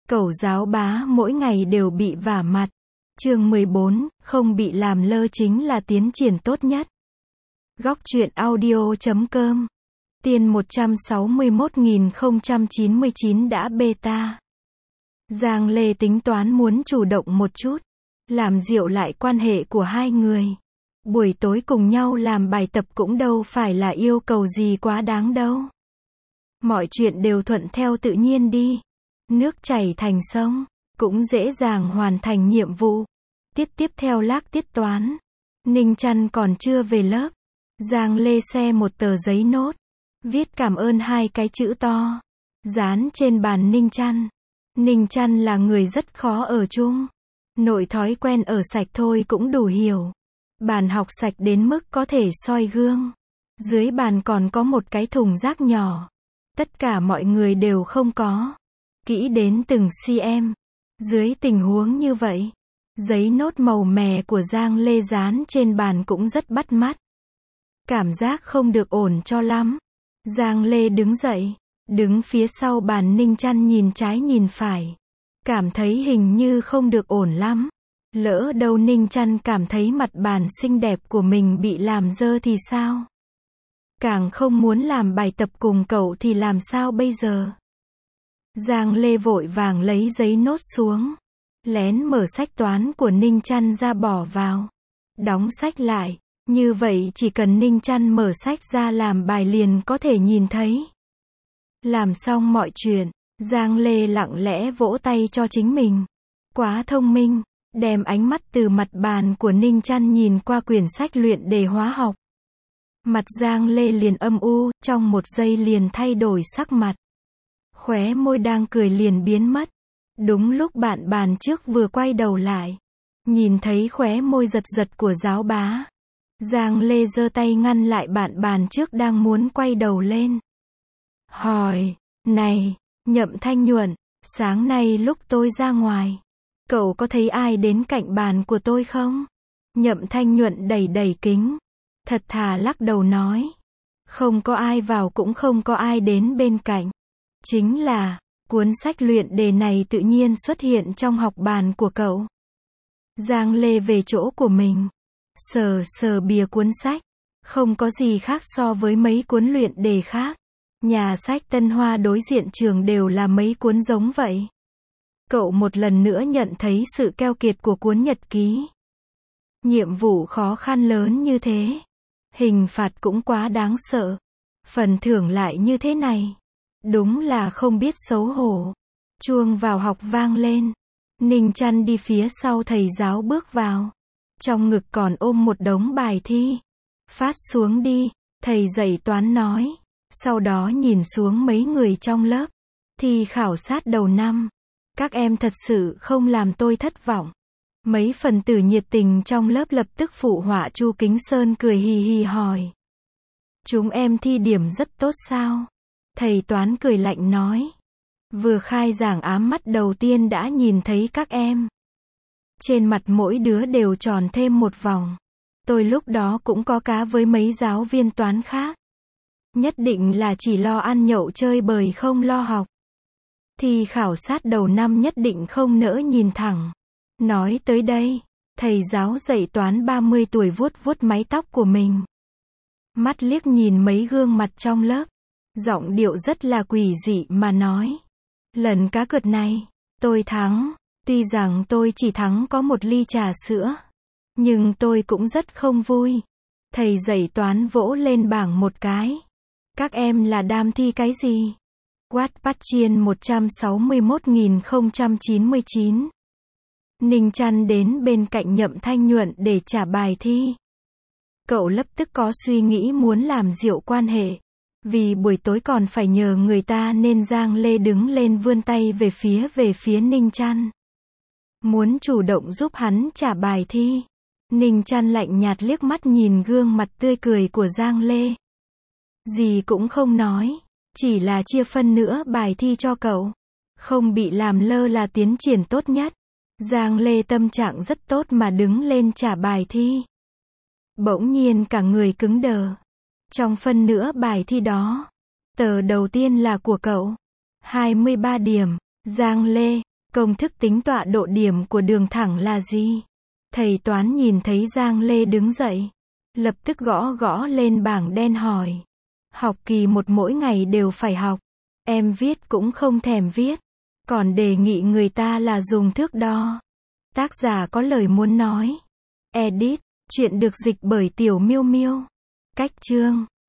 Cẩu giáo bá mỗi ngày đều bị vả mặt. Chương 14, không bị làm lơ chính là tiến triển tốt nhất. Góc truyện audio.com. Tiên 161.099 đã beta. Giang Lê tính toán muốn chủ động một chút, làm dịu lại quan hệ của hai người. Buổi tối cùng nhau làm bài tập cũng đâu phải là yêu cầu gì quá đáng đâu. Mọi chuyện đều thuận theo tự nhiên đi. Nước chảy thành sông, cũng dễ dàng hoàn thành nhiệm vụ. Tiết tiếp theo lác tiết toán. Ninh Chăn còn chưa về lớp. Giang Lê xe một tờ giấy nốt, viết cảm ơn hai cái chữ to, dán trên bàn Ninh Chăn. Ninh Chăn là người rất khó ở chung. Nội thói quen ở sạch thôi cũng đủ hiểu. Bàn học sạch đến mức có thể soi gương. Dưới bàn còn có một cái thùng rác nhỏ. Tất cả mọi người đều không có. Kỹ đến từng cm. Dưới tình huống như vậy, giấy nốt màu mè của Giang Lê dán trên bàn cũng rất bắt mắt. Cảm giác không được ổn cho lắm. Giang Lê đứng dậy, đứng phía sau bàn Ninh Chăn nhìn trái nhìn phải. Cảm thấy hình như không được ổn lắm. Lỡ đâu Ninh Chăn cảm thấy mặt bàn xinh đẹp của mình bị làm dơ thì sao? Càng không muốn làm bài tập cùng cậu thì làm sao bây giờ? Giang Lê vội vàng lấy giấy nốt xuống. Lén mở sách toán của Ninh Chăn ra bỏ vào. Đóng sách lại. Như vậy chỉ cần Ninh Chăn mở sách ra làm bài liền có thể nhìn thấy. Làm xong mọi chuyện, Giang Lê lặng lẽ vỗ tay cho chính mình. Quá thông minh, đem ánh mắt từ mặt bàn của Ninh Chăn nhìn qua quyển sách luyện đề hóa học. Mặt Giang Lê liền âm u, trong một giây liền thay đổi sắc mặt. Khóe môi đang cười liền biến mất. Đúng lúc bạn bàn trước vừa quay đầu lại, nhìn thấy khóe môi giật giật của giáo bá. Giang Lê giơ tay ngăn lại bạn bàn trước đang muốn quay đầu lên. Hỏi, này, Nhậm Thanh Nhuận, sáng nay lúc tôi ra ngoài, cậu có thấy ai đến cạnh bàn của tôi không? Nhậm Thanh Nhuận đẩy đẩy kính, thật thà lắc đầu nói. Không có ai vào cũng không có ai đến bên cạnh. Chính là, cuốn sách luyện đề này tự nhiên xuất hiện trong học bàn của cậu. Giang Lê về chỗ của mình. Sờ sờ bìa cuốn sách. Không có gì khác so với mấy cuốn luyện đề khác. Nhà sách Tân Hoa đối diện trường đều là mấy cuốn giống vậy. Cậu một lần nữa nhận thấy sự keo kiệt của cuốn nhật ký. Nhiệm vụ khó khăn lớn như thế. Hình phạt cũng quá đáng sợ. Phần thưởng lại như thế này. Đúng là không biết xấu hổ. Chuông vào học vang lên. Ninh Chăn đi phía sau thầy giáo bước vào. Trong ngực còn ôm một đống bài thi. Phát xuống đi, thầy dạy toán nói. Sau đó nhìn xuống mấy người trong lớp. Thi khảo sát đầu năm. Các em thật sự không làm tôi thất vọng. Mấy phần tử nhiệt tình trong lớp lập tức phụ họa. Chu Kính Sơn cười hì hì hỏi. Chúng em thi điểm rất tốt sao? Thầy toán cười lạnh nói. Vừa khai giảng ám mắt đầu tiên đã nhìn thấy các em. Trên mặt mỗi đứa đều tròn thêm một vòng. Tôi lúc đó cũng có cá với mấy giáo viên toán khác. Nhất định là chỉ lo ăn nhậu chơi bời không lo học. Thì khảo sát đầu năm nhất định không nỡ nhìn thẳng. Nói tới đây, thầy giáo dạy toán 30 tuổi vuốt vuốt mái tóc của mình. Mắt liếc nhìn mấy gương mặt trong lớp. Giọng điệu rất là quỷ dị mà nói. Lần cá cược này, tôi thắng. Tuy rằng tôi chỉ thắng có một ly trà sữa. Nhưng tôi cũng rất không vui. Thầy dạy toán vỗ lên bảng một cái. Các em là đam thi cái gì? Wattpad Chiên 161.099. Ninh Chăn đến bên cạnh Nhậm Thanh Nhuận để trả bài thi. Cậu lập tức có suy nghĩ muốn làm dịu quan hệ. Vì buổi tối còn phải nhờ người ta nên Giang Lê đứng lên vươn tay về phía Ninh Chăn. Muốn chủ động giúp hắn trả bài thi. Ninh Chăn lạnh nhạt liếc mắt nhìn gương mặt tươi cười của Giang Lê. Gì cũng không nói. Chỉ là chia phân nữa bài thi cho cậu. Không bị làm lơ là tiến triển tốt nhất. Giang Lê tâm trạng rất tốt mà đứng lên trả bài thi. Bỗng nhiên cả người cứng đờ. Trong phân nữa bài thi đó. Tờ đầu tiên là của cậu. 23 điểm. Giang Lê. Công thức tính tọa độ điểm của đường thẳng là gì? Thầy toán nhìn thấy Giang Lê đứng dậy. Lập tức gõ gõ lên bảng đen hỏi. Học kỳ 1 mỗi ngày đều phải học. Em viết cũng không thèm viết. Còn đề nghị người ta là dùng thước đo. Tác giả có lời muốn nói. Edit. Chuyện được dịch bởi Tiểu Miêu Miêu. Cách chương